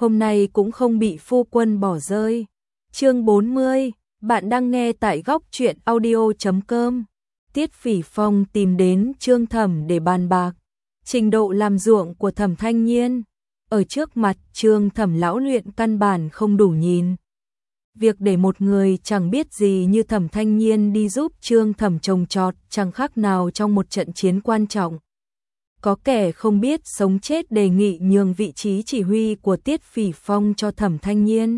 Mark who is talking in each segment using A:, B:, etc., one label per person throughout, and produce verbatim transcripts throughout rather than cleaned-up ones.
A: hôm nay cũng không bị phu quân bỏ rơi. Chương bốn mươi, bạn đang nghe tại góc truyện audio chấm com. Tiết Phỉ Phong tìm đến Trương Thẩm để bàn bạc trình độ làm ruộng của Thẩm Thanh Nhiên. Ở trước mặt Trương Thẩm lão luyện căn bản không đủ nhìn. Việc để một người chẳng biết gì như Thẩm Thanh Nhiên đi giúp Trương Thẩm trồng trọt chẳng khác nào trong một trận chiến quan trọng. Có kẻ không biết sống chết đề nghị nhường vị trí chỉ huy của Tiết Phỉ Phong cho Thẩm Thanh Nhiên.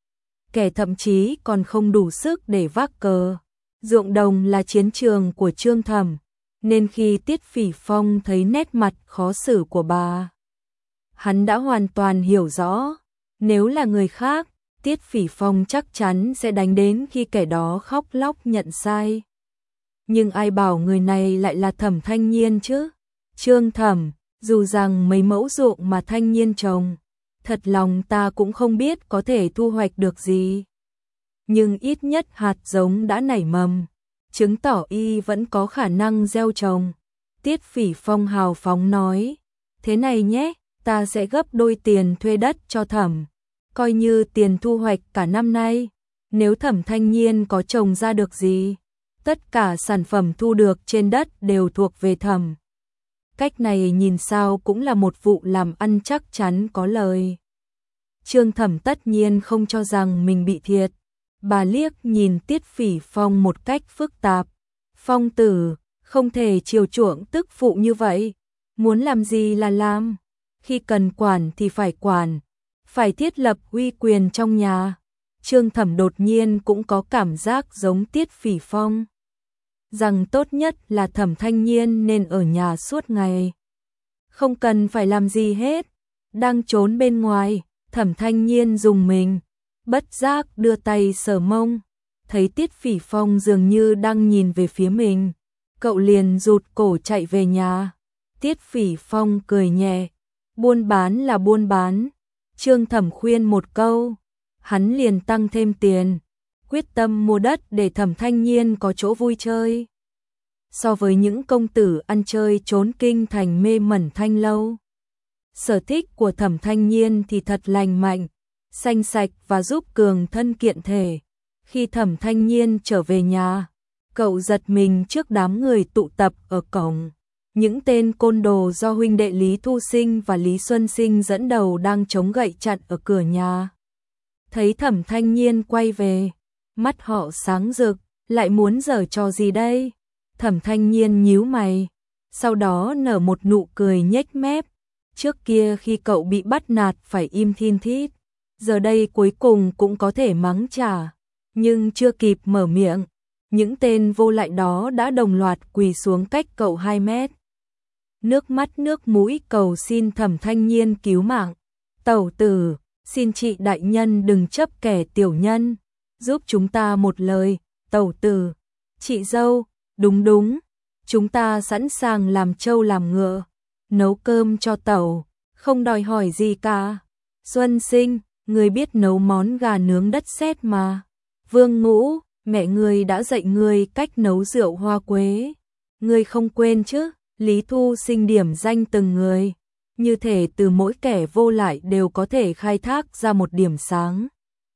A: Kẻ thậm chí còn không đủ sức để vác cờ. Ruộng đồng là chiến trường của Trương Thẩm, nên khi Tiết Phỉ Phong thấy nét mặt khó xử của bà, hắn đã hoàn toàn hiểu rõ. Nếu là người khác, Tiết Phỉ Phong chắc chắn sẽ đánh đến khi kẻ đó khóc lóc nhận sai. Nhưng ai bảo người này lại là Thẩm Thanh Nhiên chứ? Trương Thẩm, dù rằng mấy mẫu ruộng mà Thanh Nhiên trồng, thật lòng ta cũng không biết có thể thu hoạch được gì. Nhưng ít nhất hạt giống đã nảy mầm, chứng tỏ y vẫn có khả năng gieo trồng. Tiết Phỉ Phong hào phóng nói, thế này nhé, ta sẽ gấp đôi tiền thuê đất cho Thẩm, coi như tiền thu hoạch cả năm nay. Nếu Thẩm Thanh Nhiên có trồng ra được gì, tất cả sản phẩm thu được trên đất đều thuộc về Thẩm. Cách này nhìn sao cũng là một vụ làm ăn chắc chắn có lời. Trương Thẩm tất nhiên không cho rằng mình bị thiệt. Bà liếc nhìn Tiết Phỉ Phong một cách phức tạp. Phong tử, không thể chiều chuộng tức phụ như vậy. Muốn làm gì là làm. Khi cần quản thì phải quản. Phải thiết lập uy quyền trong nhà. Trương Thẩm đột nhiên cũng có cảm giác giống Tiết Phỉ Phong, rằng tốt nhất là Thẩm Thanh Nhiên nên ở nhà suốt ngày, không cần phải làm gì hết. Đang trốn bên ngoài, Thẩm Thanh Nhiên dùng mình, bất giác đưa tay sờ mông, thấy Tiết Phỉ Phong dường như đang nhìn về phía mình, cậu liền rụt cổ chạy về nhà. Tiết Phỉ Phong cười nhẹ, buôn bán là buôn bán. Trương Thẩm khuyên một câu, hắn liền tăng thêm tiền, quyết tâm mua đất để Thẩm Thanh Nhiên có chỗ vui chơi. So với những công tử ăn chơi trốn kinh thành mê mẩn thanh lâu, sở thích của Thẩm Thanh Nhiên thì thật lành mạnh, xanh sạch và giúp cường thân kiện thể. Khi Thẩm Thanh Nhiên trở về nhà, cậu giật mình trước đám người tụ tập ở cổng. Những tên côn đồ do huynh đệ Lý Thu Sinh và Lý Xuân Sinh dẫn đầu đang chống gậy chặn ở cửa nhà. Thấy Thẩm Thanh Nhiên quay về, mắt họ sáng rực, lại muốn giở trò gì đây? Thẩm Thanh Nhiên nhíu mày, sau đó nở một nụ cười nhếch mép. Trước kia khi cậu bị bắt nạt phải im thin thít, giờ đây cuối cùng cũng có thể mắng trả. Nhưng chưa kịp mở miệng, những tên vô lại đó đã đồng loạt quỳ xuống cách cậu hai mét. Nước mắt nước mũi cầu xin Thẩm Thanh Nhiên cứu mạng. Tẩu tử, xin chị đại nhân đừng chấp kẻ tiểu nhân, giúp chúng ta một lời. Tẩu tử, chị dâu, đúng đúng, chúng ta sẵn sàng làm trâu làm ngựa, nấu cơm cho tẩu, không đòi hỏi gì cả. Xuân Sinh, người biết nấu món gà nướng đất sét mà. Vương Ngũ, mẹ người đã dạy người cách nấu rượu hoa quế, người không quên chứ? Lý Thu Sinh điểm danh từng người, như thể từ mỗi kẻ vô lại đều có thể khai thác ra một điểm sáng.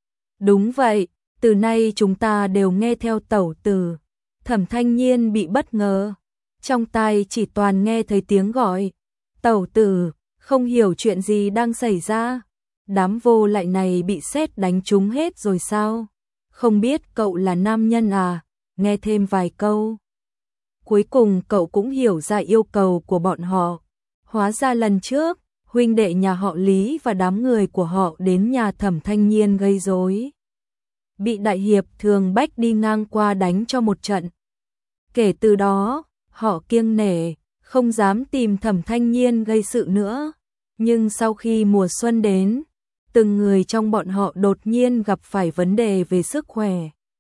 A: Đúng vậy, từ nay chúng ta đều nghe theo tẩu tử. Thẩm Thanh Nhiên bị bất ngờ, trong tai chỉ toàn nghe thấy tiếng gọi tẩu tử, không hiểu chuyện gì đang xảy ra. Đám vô lại này bị sét đánh trúng hết rồi sao? Không biết cậu là nam nhân à? Nghe thêm vài câu. Cuối cùng cậu cũng hiểu ra yêu cầu của bọn họ. Hóa ra lần trước, huynh đệ nhà họ Lý và đám người của họ đến nhà Thẩm Thanh Nhiên gây rối, bị đại hiệp Thường Bách đi ngang qua đánh cho một trận. Kể từ đó, họ kiêng nể, không dám tìm Thẩm Thanh Nhiên gây sự nữa. Nhưng sau khi mùa xuân đến, từng người trong bọn họ đột nhiên gặp phải vấn đề về sức khỏe.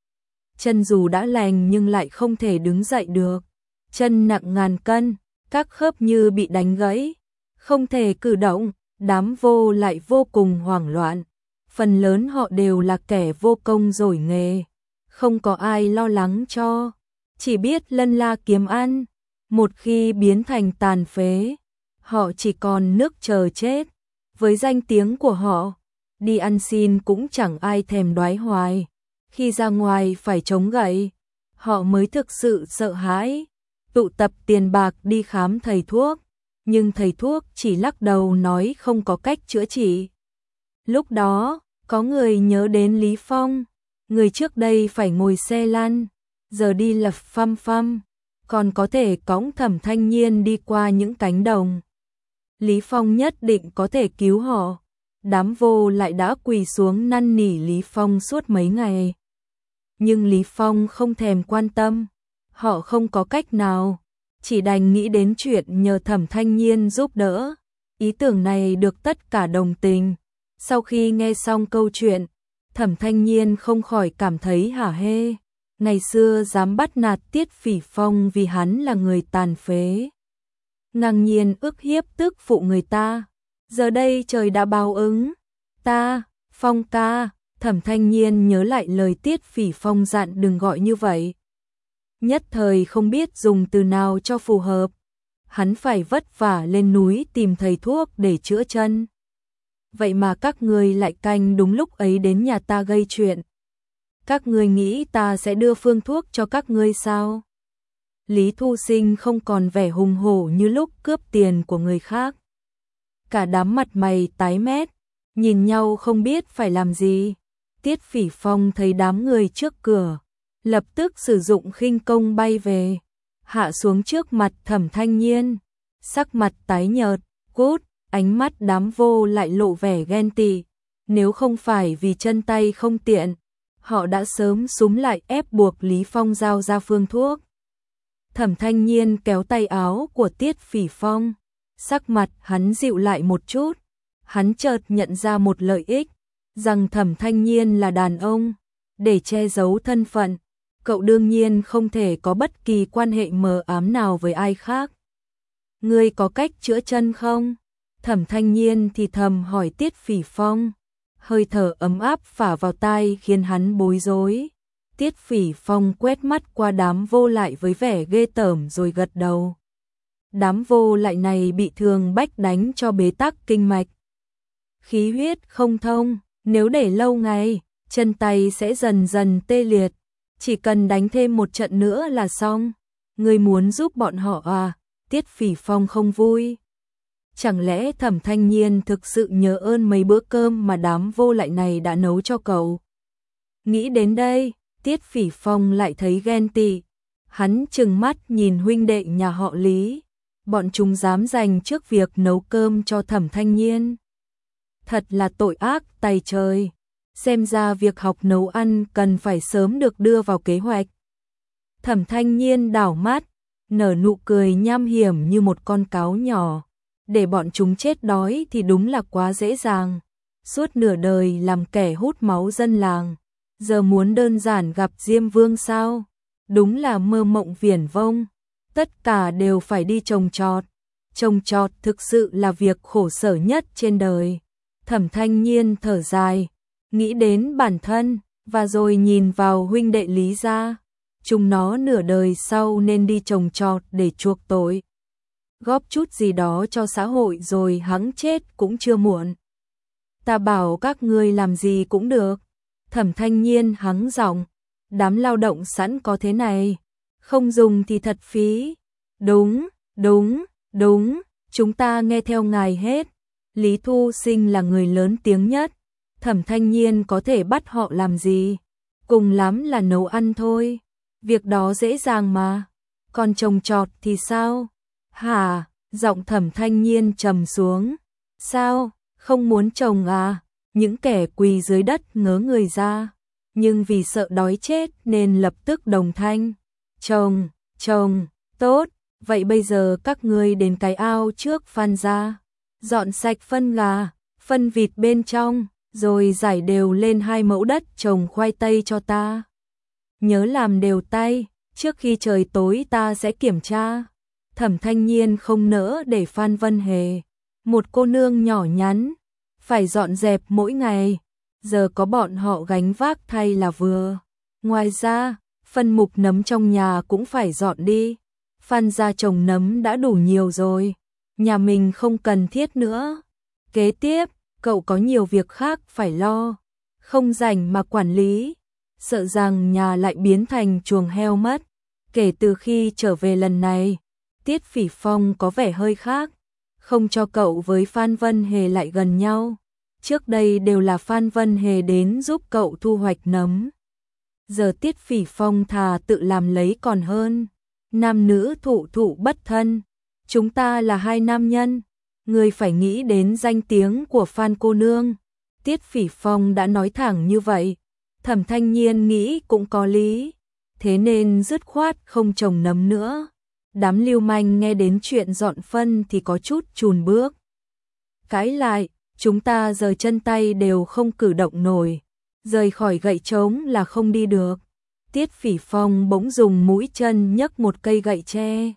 A: Chân dù đã lành nhưng lại không thể đứng dậy được. Chân nặng ngàn cân, các khớp như bị đánh gãy, không thể cử động. Đám vô lại vô cùng hoảng loạn. Phần lớn họ đều là kẻ vô công giỏi nghề, không có ai lo lắng cho, chỉ biết lân la kiếm ăn. Một khi biến thành tàn phế, họ chỉ còn nước chờ chết. Với danh tiếng của họ, đi ăn xin cũng chẳng ai thèm đoái hoài, khi ra ngoài phải chống gậy, họ mới thực sự sợ hãi, tụ tập tiền bạc đi khám thầy thuốc, nhưng thầy thuốc chỉ lắc đầu nói không có cách chữa trị. Lúc đó, có người nhớ đến Lý Phong, người trước đây phải ngồi xe lăn, giờ đi lập phăm phăm, còn có thể cõng Thẩm Thanh Nhiên đi qua những cánh đồng. Lý Phong nhất định có thể cứu họ. Đám vô lại đã quỳ xuống năn nỉ Lý Phong suốt mấy ngày. Nhưng Lý Phong không thèm quan tâm, họ không có cách nào, chỉ đành nghĩ đến chuyện nhờ Thẩm Thanh Nhiên giúp đỡ. Ý tưởng này được tất cả đồng tình. Sau khi nghe xong câu chuyện, Thẩm Thanh Nhiên không khỏi cảm thấy hả hê. Ngày xưa dám bắt nạt Tiết Phỉ Phong vì hắn là người tàn phế, ngang nhiên ức hiếp tức phụ người ta. Giờ đây trời đã báo ứng. Ta, Phong ca, Thẩm Thanh Nhiên nhớ lại lời Tiết Phỉ Phong dặn đừng gọi như vậy. Nhất thời không biết dùng từ nào cho phù hợp. Hắn phải vất vả lên núi tìm thầy thuốc để chữa chân. Vậy mà các ngươi lại canh đúng lúc ấy đến nhà ta gây chuyện. Các ngươi nghĩ ta sẽ đưa phương thuốc cho các ngươi sao? Lý Thu Sinh không còn vẻ hùng hổ như lúc cướp tiền của người khác. Cả đám mặt mày tái mét, nhìn nhau không biết phải làm gì. Tiết Phỉ Phong thấy đám người trước cửa, lập tức sử dụng khinh công bay về, hạ xuống trước mặt Thẩm Thanh Nhiên, sắc mặt tái nhợt, cút, ánh mắt đám vô lại lộ vẻ ghen tị. Nếu không phải vì chân tay không tiện, họ đã sớm súm lại ép buộc Lý Phong giao ra phương thuốc. Thẩm Thanh Nhiên kéo tay áo của Tiết Phỉ Phong, sắc mặt hắn dịu lại một chút. Hắn chợt nhận ra một lợi ích, rằng Thẩm Thanh Nhiên là đàn ông, để che giấu thân phận, cậu đương nhiên không thể có bất kỳ quan hệ mờ ám nào với ai khác. Ngươi có cách chữa chân không? Thẩm Thanh Nhiên thì thầm hỏi Tiết Phỉ Phong, hơi thở ấm áp phả vào tai khiến hắn bối rối. Tiết Phỉ Phong quét mắt qua đám vô lại với vẻ ghê tởm rồi gật đầu. Đám vô lại này bị Thường Bách đánh cho bế tắc kinh mạch, khí huyết không thông, nếu để lâu ngày, chân tay sẽ dần dần tê liệt, chỉ cần đánh thêm một trận nữa là xong. Ngươi muốn giúp bọn họ à? Tiết Phỉ Phong không vui. Chẳng lẽ Thẩm Thanh Nhiên thực sự nhớ ơn mấy bữa cơm mà đám vô lại này đã nấu cho cậu? Nghĩ đến đây, Tiết Phỉ Phong lại thấy ghen tị. Hắn trừng mắt nhìn huynh đệ nhà họ Lý, bọn chúng dám dành trước việc nấu cơm cho Thẩm Thanh Nhiên. Thật là tội ác tày trời. Xem ra việc học nấu ăn cần phải sớm được đưa vào kế hoạch. Thẩm Thanh Nhiên đảo mắt, nở nụ cười nham hiểm như một con cáo nhỏ. Để bọn chúng chết đói thì đúng là quá dễ dàng. Suốt nửa đời làm kẻ hút máu dân làng, giờ muốn đơn giản gặp Diêm Vương sao? Đúng là mơ mộng viển vông. Tất cả đều phải đi trồng trọt. Trồng trọt thực sự là việc khổ sở nhất trên đời. Thẩm Thanh Nhiên thở dài, nghĩ đến bản thân, và rồi nhìn vào huynh đệ Lý gia. Chúng nó nửa đời sau nên đi trồng trọt để chuộc tội, góp chút gì đó cho xã hội rồi hẵng chết cũng chưa muộn. Ta bảo các ngươi làm gì cũng được. Thẩm Thanh Nhiên hắng giọng, đám lao động sẵn có thế này, không dùng thì thật phí. Đúng, đúng, đúng, chúng ta nghe theo ngài hết. Lý Thu Sinh là người lớn tiếng nhất. Thẩm Thanh Nhiên có thể bắt họ làm gì? Cùng lắm là nấu ăn thôi. Việc đó dễ dàng mà. Còn trồng trọt thì sao? Hả? Giọng Thẩm Thanh Nhiên trầm xuống. Sao? Không muốn trồng à? Những kẻ quỳ dưới đất ngớ người ra, nhưng vì sợ đói chết nên lập tức đồng thanh. Trồng, trồng, tốt. Vậy bây giờ các ngươi đến cái ao trước Phan ra, dọn sạch phân gà, phân vịt bên trong, rồi rải đều lên hai mẫu đất trồng khoai tây cho ta. Nhớ làm đều tay, trước khi trời tối ta sẽ kiểm tra. Thẩm Thanh Nhiên không nỡ để Phan Vân Hề, một cô nương nhỏ nhắn, phải dọn dẹp mỗi ngày. Giờ có bọn họ gánh vác thay là vừa. Ngoài ra, phân mục nấm trong nhà cũng phải dọn đi. Phan gia trồng nấm đã đủ nhiều rồi, nhà mình không cần thiết nữa. Kế tiếp, cậu có nhiều việc khác phải lo, không rảnh mà quản lý, sợ rằng nhà lại biến thành chuồng heo mất. Kể từ khi trở về lần này, Tiết Phỉ Phong có vẻ hơi khác, không cho cậu với Phan Vân Hề lại gần nhau. Trước đây đều là Phan Vân Hề đến giúp cậu thu hoạch nấm. Giờ Tiết Phỉ Phong thà tự làm lấy còn hơn. Nam nữ thụ thụ bất thân, chúng ta là hai nam nhân, người phải nghĩ đến danh tiếng của Phan cô nương. Tiết Phỉ Phong đã nói thẳng như vậy, Thẩm Thanh Nhiên nghĩ cũng có lý, thế nên dứt khoát không trồng nấm nữa. Đám lưu manh nghe đến chuyện dọn phân thì có chút chùn bước. Cãi lại, chúng ta giờ chân tay đều không cử động nổi, rời khỏi gậy trống là không đi được. Tiết Phỉ Phong bỗng dùng mũi chân nhấc một cây gậy tre,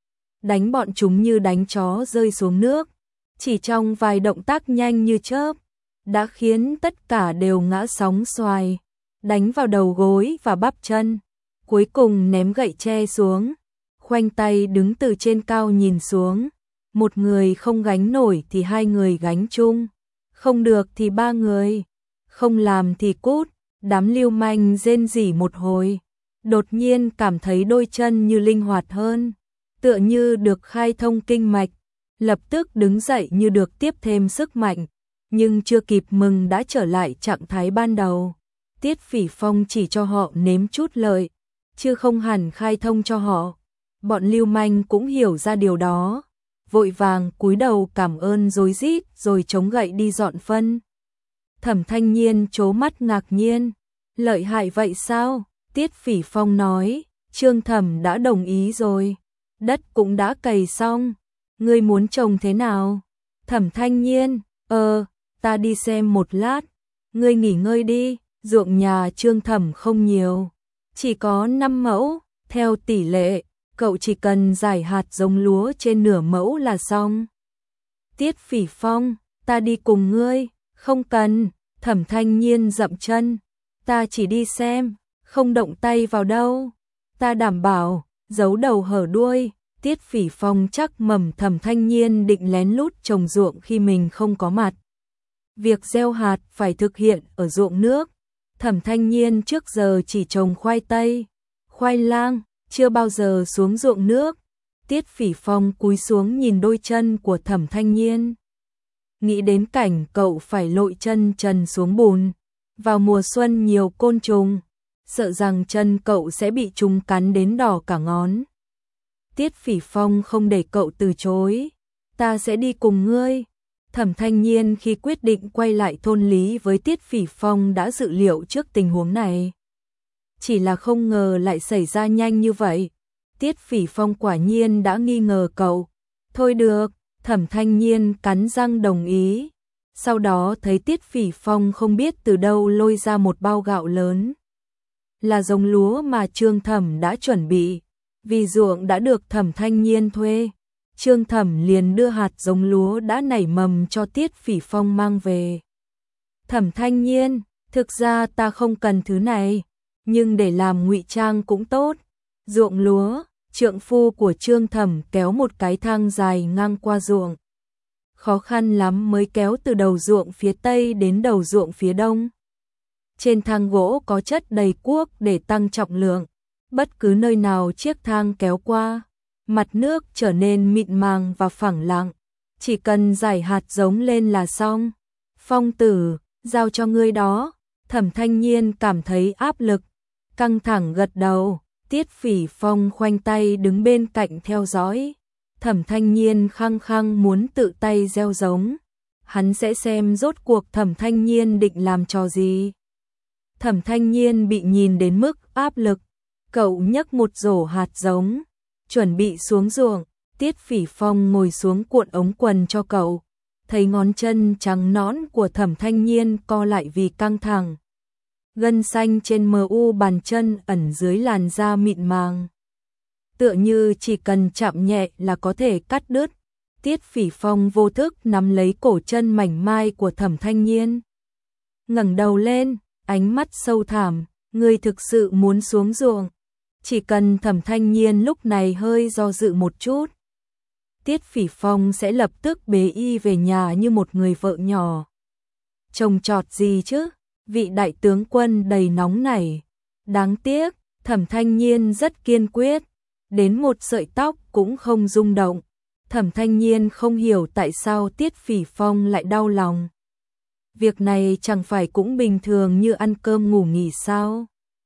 A: đánh bọn chúng như đánh chó rơi xuống nước. Chỉ trong vài động tác nhanh như chớp, đã khiến tất cả đều ngã sóng xoài, đánh vào đầu gối và bắp chân. Cuối cùng ném gậy tre xuống, khoanh tay đứng từ trên cao nhìn xuống. Một người không gánh nổi thì hai người gánh chung, không được thì ba người, không làm thì cút. Đám lưu manh rên rỉ một hồi, đột nhiên cảm thấy đôi chân như linh hoạt hơn, tựa như được khai thông kinh mạch, lập tức đứng dậy như được tiếp thêm sức mạnh, nhưng chưa kịp mừng đã trở lại trạng thái ban đầu. Tiết Phỉ Phong chỉ cho họ nếm chút lợi, chứ không hẳn khai thông cho họ. Bọn lưu manh cũng hiểu ra điều đó, vội vàng cúi đầu cảm ơn rối rít rồi chống gậy đi dọn phân. Thẩm Thanh Nhiên trố mắt ngạc nhiên, lợi hại vậy sao? Tiết Phỉ Phong nói, Trương Thẩm đã đồng ý rồi, đất cũng đã cày xong, ngươi muốn trồng thế nào? Thẩm Thanh Nhiên, ờ, ta đi xem một lát, ngươi nghỉ ngơi đi, ruộng nhà Trương Thẩm không nhiều, chỉ có năm mẫu, theo tỷ lệ, cậu chỉ cần rải hạt giống lúa trên nửa mẫu là xong. Tiết Phỉ Phong, ta đi cùng ngươi, không cần. Thẩm Thanh Nhiên dậm chân, ta chỉ đi xem, không động tay vào đâu, ta đảm bảo. Giấu đầu hở đuôi, Tiết Phỉ Phong chắc mầm Thẩm Thanh Nhiên định lén lút trồng ruộng khi mình không có mặt. Việc gieo hạt phải thực hiện ở ruộng nước. Thẩm Thanh Nhiên trước giờ chỉ trồng khoai tây, khoai lang, chưa bao giờ xuống ruộng nước. Tiết Phỉ Phong cúi xuống nhìn đôi chân của Thẩm Thanh Nhiên, nghĩ đến cảnh cậu phải lội chân trần xuống bùn. Vào mùa xuân nhiều côn trùng, sợ rằng chân cậu sẽ bị chúng cắn đến đỏ cả ngón. Tiết Phỉ Phong không để cậu từ chối, ta sẽ đi cùng ngươi. Thẩm Thanh Nhiên khi quyết định quay lại thôn Lý với Tiết Phỉ Phong đã dự liệu trước tình huống này. Chỉ là không ngờ lại xảy ra nhanh như vậy. Tiết Phỉ Phong quả nhiên đã nghi ngờ cậu. Thôi được, Thẩm Thanh Nhiên cắn răng đồng ý. Sau đó thấy Tiết Phỉ Phong không biết từ đâu lôi ra một bao gạo lớn. Là giống lúa mà Trương Thẩm đã chuẩn bị. Vì ruộng đã được Thẩm Thanh Nhiên thuê, Trương Thẩm liền đưa hạt giống lúa đã nảy mầm cho Tiết Phỉ Phong mang về. Thẩm Thanh Nhiên, thực ra ta không cần thứ này, nhưng để làm ngụy trang cũng tốt. Ruộng lúa, trượng phu của Trương Thẩm kéo một cái thang dài ngang qua ruộng. Khó khăn lắm mới kéo từ đầu ruộng phía tây đến đầu ruộng phía đông. Trên thang gỗ có chất đầy cuốc để tăng trọng lượng. Bất cứ nơi nào chiếc thang kéo qua, mặt nước trở nên mịn màng và phẳng lặng. Chỉ cần rải hạt giống lên là xong. Phong tử, giao cho ngươi đó. Thẩm Thanh Nhiên cảm thấy áp lực, căng thẳng gật đầu. Tiết Phỉ Phong khoanh tay đứng bên cạnh theo dõi. Thẩm Thanh Nhiên khăng khăng muốn tự tay gieo giống. Hắn sẽ xem rốt cuộc Thẩm Thanh Nhiên định làm trò gì. Thẩm Thanh Nhiên bị nhìn đến mức áp lực. Cậu nhấc một rổ hạt giống, chuẩn bị xuống ruộng. Tiết Phỉ Phong ngồi xuống cuộn ống quần cho cậu. Thấy ngón chân trắng nõn của Thẩm Thanh Nhiên co lại vì căng thẳng. Gân xanh trên mờ u bàn chân ẩn dưới làn da mịn màng. Tựa như chỉ cần chạm nhẹ là có thể cắt đứt. Tiết Phỉ Phong vô thức nắm lấy cổ chân mảnh mai của Thẩm Thanh Nhiên. Ngẩng đầu lên, ánh mắt sâu thẳm, ngươi thực sự muốn xuống ruộng. Chỉ cần Thẩm Thanh Nhiên lúc này hơi do dự một chút, Tiết Phỉ Phong sẽ lập tức bế y về nhà như một người vợ nhỏ. trồng trọt gì chứ? Vị đại tướng quân đầy nóng nảy. Đáng tiếc, Thẩm Thanh Nhiên rất kiên quyết, đến một sợi tóc cũng không rung động. Thẩm Thanh Nhiên không hiểu tại sao Tiết Phỉ Phong lại đau lòng. Việc này chẳng phải cũng bình thường như ăn cơm ngủ nghỉ sao?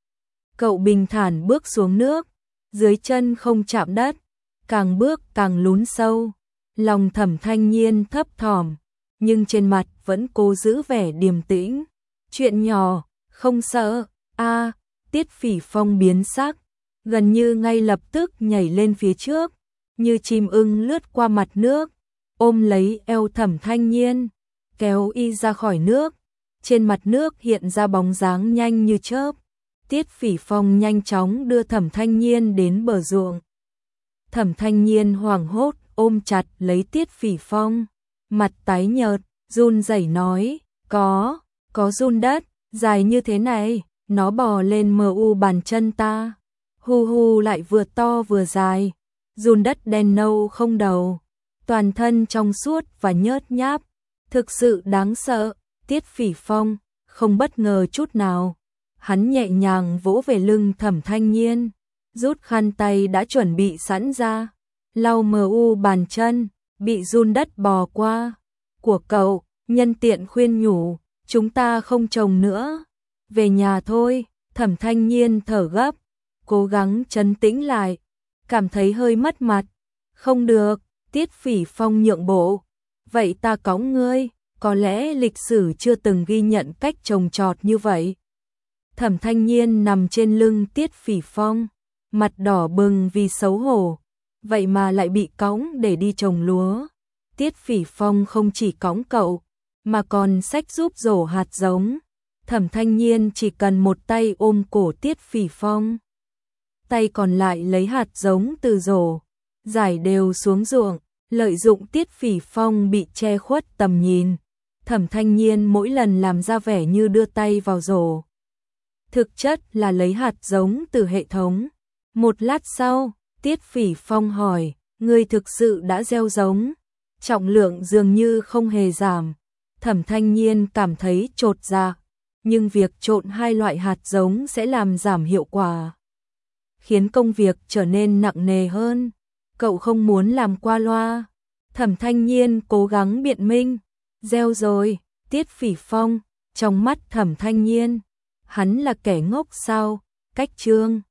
A: Cậu bình thản bước xuống nước, dưới chân không chạm đất, càng bước càng lún sâu. Lòng Thẩm Thanh Nhiên thấp thỏm, nhưng trên mặt vẫn cố giữ vẻ điềm tĩnh. Chuyện nhỏ, không sợ. A, Tiết Phỉ Phong biến sắc, gần như ngay lập tức nhảy lên phía trước, như chim ưng lướt qua mặt nước, ôm lấy eo Thẩm Thanh Nhiên, kéo y ra khỏi nước. Trên mặt nước hiện ra bóng dáng nhanh như chớp. Tiết Phỉ Phong nhanh chóng đưa Thẩm Thanh Nhiên đến bờ ruộng. Thẩm Thanh Nhiên hoảng hốt ôm chặt lấy Tiết Phỉ Phong, mặt tái nhợt, run rẩy nói, có, có run đất, dài như thế này, nó bò lên mờ u bàn chân ta. Hu hu lại vừa to vừa dài, run đất đen nâu không đầu, toàn thân trong suốt và nhớt nháp, thực sự đáng sợ. Tiết Phỉ Phong không bất ngờ chút nào, hắn nhẹ nhàng vỗ về lưng Thẩm Thanh Nhiên, rút khăn tay đã chuẩn bị sẵn ra, lau mờ u bàn chân bị run đất bò qua của cậu, nhân tiện khuyên nhủ, chúng ta không trồng nữa, về nhà thôi. Thẩm Thanh Nhiên thở gấp, cố gắng trấn tĩnh lại, cảm thấy hơi mất mặt. Không được. Tiết Phỉ Phong nhượng bộ, vậy ta cõng ngươi, có lẽ lịch sử chưa từng ghi nhận cách trồng trọt như vậy. Thẩm Thanh Nhiên nằm trên lưng Tiết Phỉ Phong, mặt đỏ bừng vì xấu hổ, vậy mà lại bị cõng để đi trồng lúa. Tiết Phỉ Phong không chỉ cõng cậu, mà còn xách giúp rổ hạt giống. Thẩm Thanh Nhiên chỉ cần một tay ôm cổ Tiết Phỉ Phong, tay còn lại lấy hạt giống từ rổ, rải đều xuống ruộng, lợi dụng Tiết Phỉ Phong bị che khuất tầm nhìn. Thẩm Thanh Nhiên mỗi lần làm ra vẻ như đưa tay vào rổ, thực chất là lấy hạt giống từ hệ thống. Một lát sau, Tiết Phỉ Phong hỏi, ngươi thực sự đã gieo giống? Trọng lượng dường như không hề giảm. Thẩm Thanh Nhiên cảm thấy chột dạ, nhưng việc trộn hai loại hạt giống sẽ làm giảm hiệu quả, khiến công việc trở nên nặng nề hơn. Cậu không muốn làm qua loa. Thẩm Thanh Nhiên cố gắng biện minh, gieo rồi. Tiết Phỉ Phong, trong mắt Thẩm Thanh Nhiên, hắn là kẻ ngốc sao? Cách chương